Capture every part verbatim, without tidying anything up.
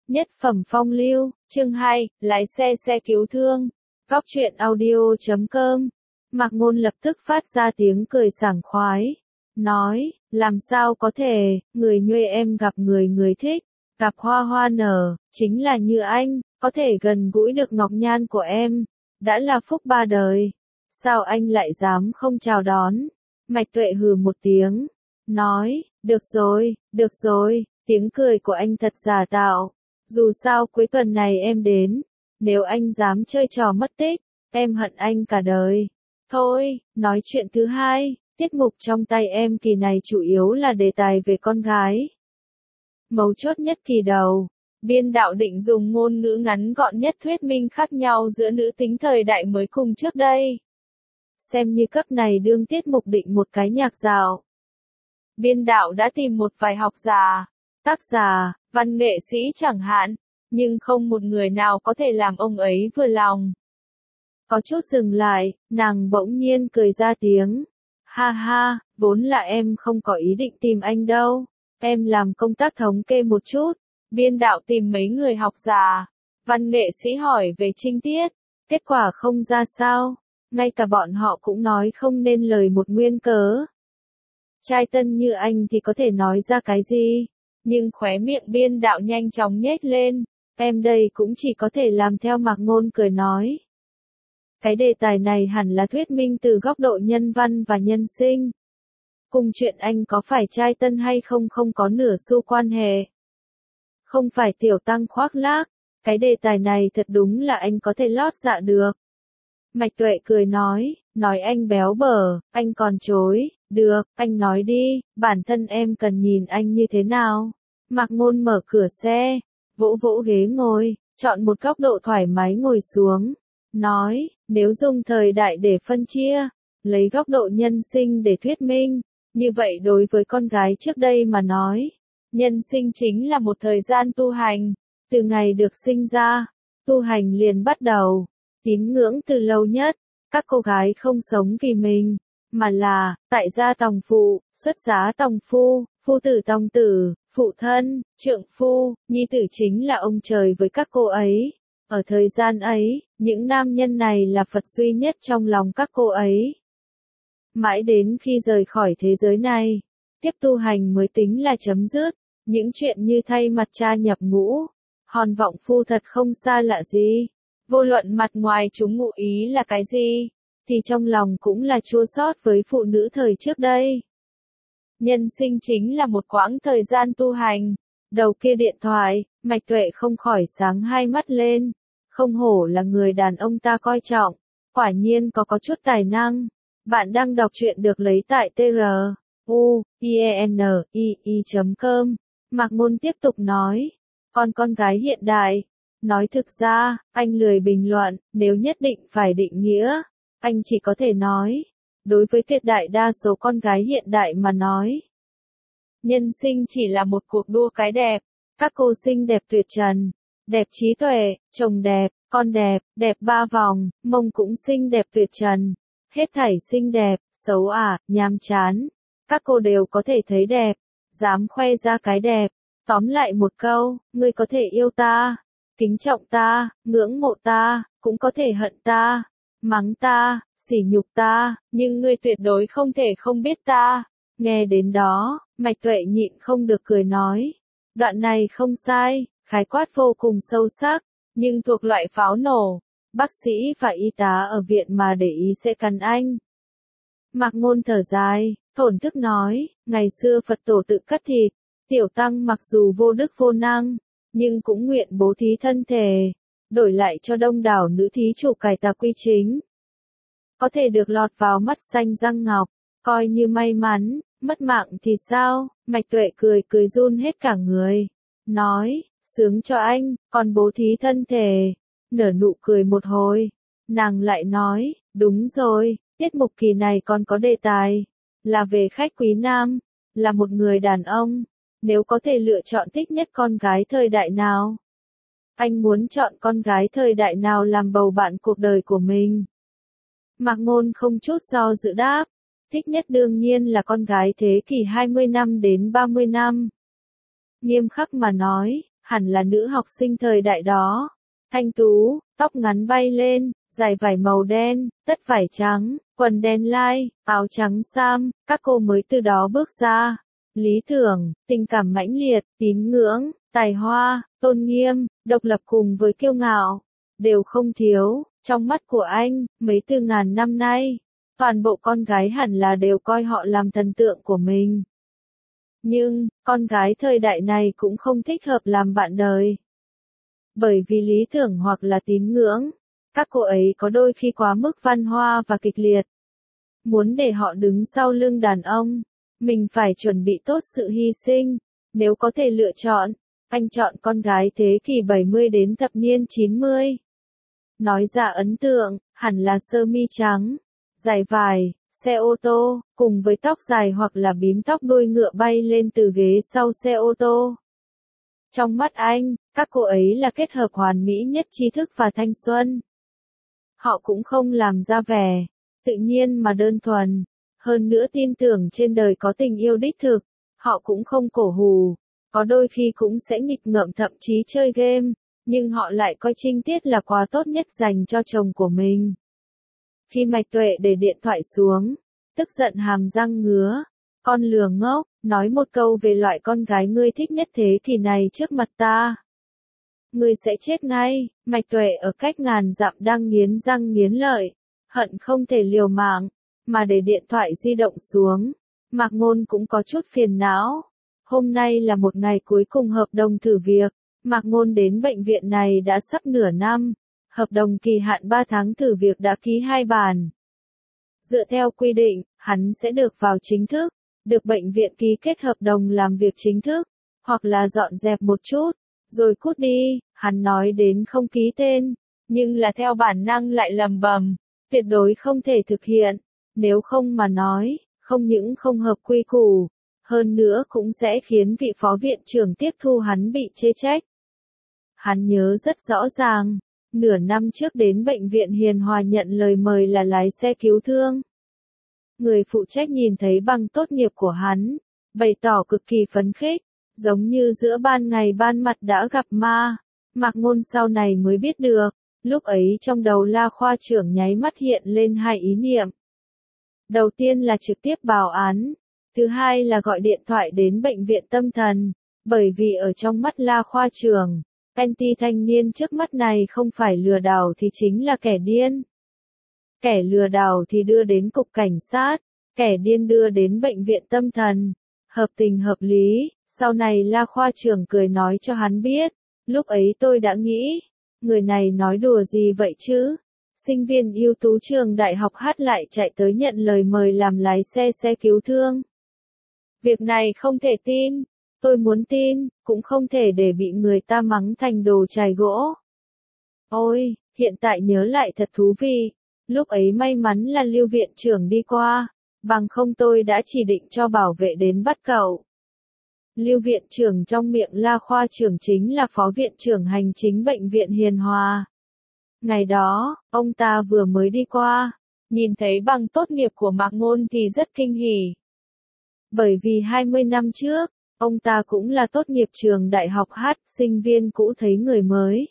Nhất phẩm phong lưu, chương hai, lái xe xe cứu thương. Góc truyện audio chấm com. Mạc Ngôn lập tức phát ra tiếng cười sảng khoái. Nói, làm sao có thể, người nhuê em gặp người người thích, gặp hoa hoa nở, chính là như anh, có thể gần gũi được ngọc nhan của em. Đã là phúc ba đời. Sao anh lại dám không chào đón? Mạch Tuệ hừ một tiếng. Nói, được rồi, được rồi, tiếng cười của anh thật giả tạo. Dù sao cuối tuần này em đến, nếu anh dám chơi trò mất tích, em hận anh cả đời. Thôi, nói chuyện thứ hai, tiết mục trong tay em kỳ này chủ yếu là đề tài về con gái. Mấu chốt nhất kỳ đầu, biên đạo định dùng ngôn ngữ ngắn gọn nhất thuyết minh khác nhau giữa nữ tính thời đại mới cùng trước đây. Xem như cấp này đương tiết mục định một cái nhạc dạo. Biên đạo đã tìm một vài học giả, tác giả, văn nghệ sĩ chẳng hạn, nhưng không một người nào có thể làm ông ấy vừa lòng. Có chút dừng lại, nàng bỗng nhiên cười ra tiếng. Ha ha, vốn là em không có ý định tìm anh đâu. Em làm công tác thống kê một chút. Biên đạo tìm mấy người học giả, văn nghệ sĩ hỏi về trinh tiết. Kết quả không ra sao. Ngay cả bọn họ cũng nói không nên lời một nguyên cớ. Trai tân như anh thì có thể nói ra cái gì? Nhưng khóe miệng biên đạo nhanh chóng nhếch lên. Em đây cũng chỉ có thể làm theo Mạc Ngôn cười nói. Cái đề tài này hẳn là thuyết minh từ góc độ nhân văn và nhân sinh. Cùng chuyện anh có phải trai tân hay không không có nửa xu quan hệ. Không phải tiểu tăng khoác lác. Cái đề tài này thật đúng là anh có thể lót dạ được. Mạch Tuệ cười nói, nói anh béo bở, anh còn chối. Được, anh nói đi, bản thân em cần nhìn anh như thế nào. Mạc Ngôn mở cửa xe, vỗ vỗ ghế ngồi, chọn một góc độ thoải mái ngồi xuống. Nói, nếu dùng thời đại để phân chia, lấy góc độ nhân sinh để thuyết minh, như vậy đối với con gái trước đây mà nói, nhân sinh chính là một thời gian tu hành, từ ngày được sinh ra, tu hành liền bắt đầu, tín ngưỡng từ lâu nhất, các cô gái không sống vì mình, mà là, tại gia tòng phụ, xuất giá tòng phu, phu tử tòng tử, phụ thân, trượng phu, nhi tử chính là ông trời với các cô ấy. Ở thời gian ấy, những nam nhân này là Phật duy nhất trong lòng các cô ấy. Mãi đến khi rời khỏi thế giới này, tiếp tu hành mới tính là chấm dứt, những chuyện như thay mặt cha nhập ngũ, hòn vọng phu thật không xa lạ gì. Vô luận mặt ngoài chúng ngụ ý là cái gì, thì trong lòng cũng là chua xót với phụ nữ thời trước đây. Nhân sinh chính là một quãng thời gian tu hành. Đầu kia điện thoại, Mạch Tuệ không khỏi sáng hai mắt lên. Không hổ là người đàn ông ta coi trọng. Quả nhiên có có chút tài năng. Bạn đang đọc truyện được lấy tại tr u i n i i chấm com. Mạc Ngôn tiếp tục nói. Còn con gái hiện đại. Nói thực ra, anh lười bình luận, nếu nhất định phải định nghĩa. Anh chỉ có thể nói. Đối với tuyệt đại đa số con gái hiện đại mà nói. Nhân sinh chỉ là một cuộc đua cái đẹp. Các cô xinh đẹp tuyệt trần. Đẹp trí tuệ, chồng đẹp, con đẹp, đẹp ba vòng, mông cũng xinh đẹp tuyệt trần. Hết thảy xinh đẹp, xấu ả, nhàm chán. Các cô đều có thể thấy đẹp. Dám khoe ra cái đẹp. Tóm lại một câu, ngươi có thể yêu ta, kính trọng ta, ngưỡng mộ ta, cũng có thể hận ta, mắng ta, sỉ nhục ta, nhưng ngươi tuyệt đối không thể không biết ta. Nghe đến đó, Mạch Tuệ nhịn không được cười nói. Đoạn này không sai, khái quát vô cùng sâu sắc, nhưng thuộc loại pháo nổ. Bác sĩ và y tá ở viện mà để ý sẽ cắn anh. Mạc Ngôn thở dài, thổn thức nói, ngày xưa Phật tổ tự cắt thịt, tiểu tăng mặc dù vô đức vô năng, nhưng cũng nguyện bố thí thân thể, đổi lại cho đông đảo nữ thí chủ cải tà quy chính. Có thể được lọt vào mắt xanh răng ngọc, coi như may mắn, mất mạng thì sao? Mạch Tuệ cười cười run hết cả người. Nói, sướng cho anh, còn bố thí thân thể. Nở nụ cười một hồi. Nàng lại nói, đúng rồi, tiết mục kỳ này còn có đề tài. Là về khách quý nam, là một người đàn ông. Nếu có thể lựa chọn thích nhất con gái thời đại nào? Anh muốn chọn con gái thời đại nào làm bầu bạn cuộc đời của mình? Mạc Ngôn không chút do dự đáp. Thích nhất đương nhiên là con gái thế kỷ hai mươi năm đến ba mươi năm. Nghiêm khắc mà nói, hẳn là nữ học sinh thời đại đó. Thanh tú, tóc ngắn bay lên, dài vải màu đen, tất vải trắng, quần đen lai, áo trắng sam, các cô mới từ đó bước ra. Lý tưởng, tình cảm mãnh liệt, tín ngưỡng, tài hoa, tôn nghiêm, độc lập cùng với kiêu ngạo, đều không thiếu. Trong mắt của anh, mấy từ ngàn năm nay, toàn bộ con gái hẳn là đều coi họ làm thần tượng của mình. Nhưng, con gái thời đại này cũng không thích hợp làm bạn đời. Bởi vì lý tưởng hoặc là tín ngưỡng, các cô ấy có đôi khi quá mức văn hoa và kịch liệt. Muốn để họ đứng sau lưng đàn ông, mình phải chuẩn bị tốt sự hy sinh. Nếu có thể lựa chọn, anh chọn con gái thế kỷ bảy mươi đến thập niên chín mươi. Nói ra ấn tượng, hẳn là sơ mi trắng, dài vải, xe ô tô, cùng với tóc dài hoặc là bím tóc đuôi ngựa bay lên từ ghế sau xe ô tô. Trong mắt anh, các cô ấy là kết hợp hoàn mỹ nhất trí thức và thanh xuân. Họ cũng không làm ra vẻ tự nhiên mà đơn thuần, hơn nữa tin tưởng trên đời có tình yêu đích thực. Họ cũng không cổ hủ, có đôi khi cũng sẽ nghịch ngợm thậm chí chơi game, nhưng họ lại coi trinh tiết là quà tốt nhất dành cho chồng của mình. Khi Mạch Tuệ để điện thoại xuống, tức giận hàm răng ngứa, con lừa ngốc, nói một câu về loại con gái ngươi thích nhất thế kỷ này trước mặt ta. Ngươi sẽ chết ngay. Mạch Tuệ ở cách ngàn dặm đang nghiến răng nghiến lợi, hận không thể liều mạng, mà để điện thoại di động xuống. Mạc Ngôn cũng có chút phiền não. Hôm nay là một ngày cuối cùng hợp đồng thử việc. Mạc Ngôn đến bệnh viện này đã sắp nửa năm. Hợp đồng kỳ hạn ba tháng thử việc đã ký hai bản. Dựa theo quy định, hắn sẽ được vào chính thức, được bệnh viện ký kết hợp đồng làm việc chính thức, hoặc là dọn dẹp một chút, rồi cút đi. Hắn nói đến không ký tên, nhưng là theo bản năng lại lầm bầm, tuyệt đối không thể thực hiện. Nếu không mà nói, không những không hợp quy củ, hơn nữa cũng sẽ khiến vị phó viện trưởng tiếp thu hắn bị chê trách. Hắn nhớ rất rõ ràng, nửa năm trước đến bệnh viện Hiền Hòa nhận lời mời là lái xe cứu thương. Người phụ trách nhìn thấy bằng tốt nghiệp của hắn, bày tỏ cực kỳ phấn khích, giống như giữa ban ngày ban mặt đã gặp ma. Mạc Ngôn sau này mới biết được, lúc ấy trong đầu La khoa trưởng nháy mắt hiện lên hai ý niệm. Đầu tiên là trực tiếp báo án, thứ hai là gọi điện thoại đến bệnh viện tâm thần, bởi vì ở trong mắt La khoa trưởng, anti thanh niên trước mắt này không phải lừa đảo thì chính là kẻ điên. Kẻ lừa đảo thì đưa đến cục cảnh sát, kẻ điên đưa đến bệnh viện tâm thần. Hợp tình hợp lý, sau này La khoa trưởng cười nói cho hắn biết, lúc ấy tôi đã nghĩ, người này nói đùa gì vậy chứ? Sinh viên ưu tú trường đại học hát lại chạy tới nhận lời mời làm lái xe xe cứu thương. Việc này không thể tin, tôi muốn tin, cũng không thể để bị người ta mắng thành đồ chài gỗ. Ôi, hiện tại nhớ lại thật thú vị, lúc ấy may mắn là Lưu viện trưởng đi qua, bằng không tôi đã chỉ định cho bảo vệ đến bắt cậu. Lưu viện trưởng trong miệng La khoa trưởng chính là phó viện trưởng hành chính bệnh viện Hiền Hòa. Ngày đó, ông ta vừa mới đi qua, nhìn thấy bằng tốt nghiệp của Mạc Ngôn thì rất kinh hỉ. Bởi vì hai mươi năm trước, ông ta cũng là tốt nghiệp trường đại học hát, sinh viên cũ thấy người mới.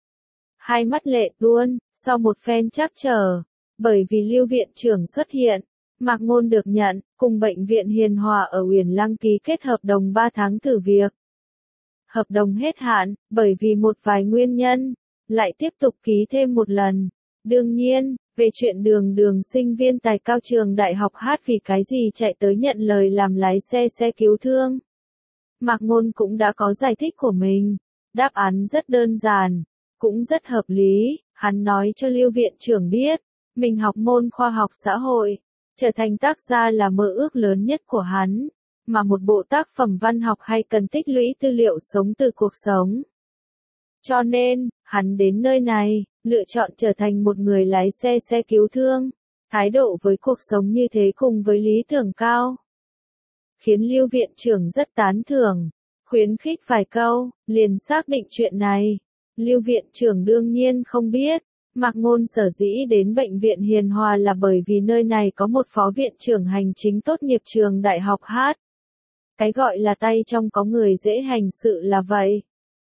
Hai mắt lệ tuôn, sau một phen trắc trở, bởi vì Lưu viện trưởng xuất hiện, Mạc Ngôn được nhận, cùng bệnh viện Hiền Hòa ở Uyển Lăng ký kết hợp đồng ba tháng thử việc. Hợp đồng hết hạn, bởi vì một vài nguyên nhân, lại tiếp tục ký thêm một lần. Đương nhiên, về chuyện đường đường sinh viên tài cao trường đại học hát vì cái gì chạy tới nhận lời làm lái xe xe cứu thương. Mạc Ngôn cũng đã có giải thích của mình. Đáp án rất đơn giản, cũng rất hợp lý. Hắn nói cho Lưu viện trưởng biết, mình học môn khoa học xã hội, trở thành tác gia là mơ ước lớn nhất của hắn, mà một bộ tác phẩm văn học hay cần tích lũy tư liệu sống từ cuộc sống. Cho nên, hắn đến nơi này, lựa chọn trở thành một người lái xe xe cứu thương, thái độ với cuộc sống như thế cùng với lý tưởng cao. Khiến Lưu viện trưởng rất tán thưởng, khuyến khích vài câu, liền xác định chuyện này. Lưu viện trưởng đương nhiên không biết, Mạc Ngôn sở dĩ đến bệnh viện Hiền Hòa là bởi vì nơi này có một phó viện trưởng hành chính tốt nghiệp trường đại học hát. Cái gọi là tay trong có người dễ hành sự là vậy.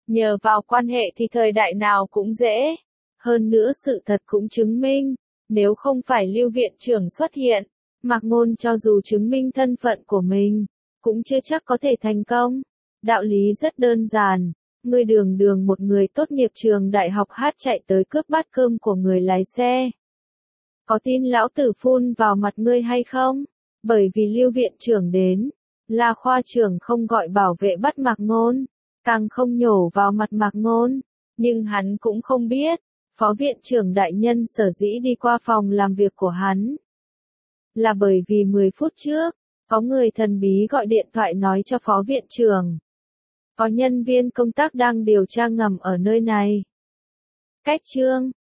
Nhờ vào quan hệ thì thời đại nào cũng dễ. Hơn nữa sự thật cũng chứng minh, nếu không phải Lưu viện trưởng xuất hiện, Mạc Ngôn cho dù chứng minh thân phận của mình, cũng chưa chắc có thể thành công. Đạo lý rất đơn giản, ngươi đường đường một người tốt nghiệp trường đại học hát chạy tới cướp bát cơm của người lái xe. Có tin lão tử phun vào mặt ngươi hay không? Bởi vì Lưu viện trưởng đến, La khoa trưởng không gọi bảo vệ bắt Mạc Ngôn, càng không nhổ vào mặt Mạc Ngôn, nhưng hắn cũng không biết, phó viện trưởng đại nhân sở dĩ đi qua phòng làm việc của hắn. Là bởi vì mười phút trước, có người thần bí gọi điện thoại nói cho phó viện trưởng. Có nhân viên công tác đang điều tra ngầm ở nơi này. Cách chương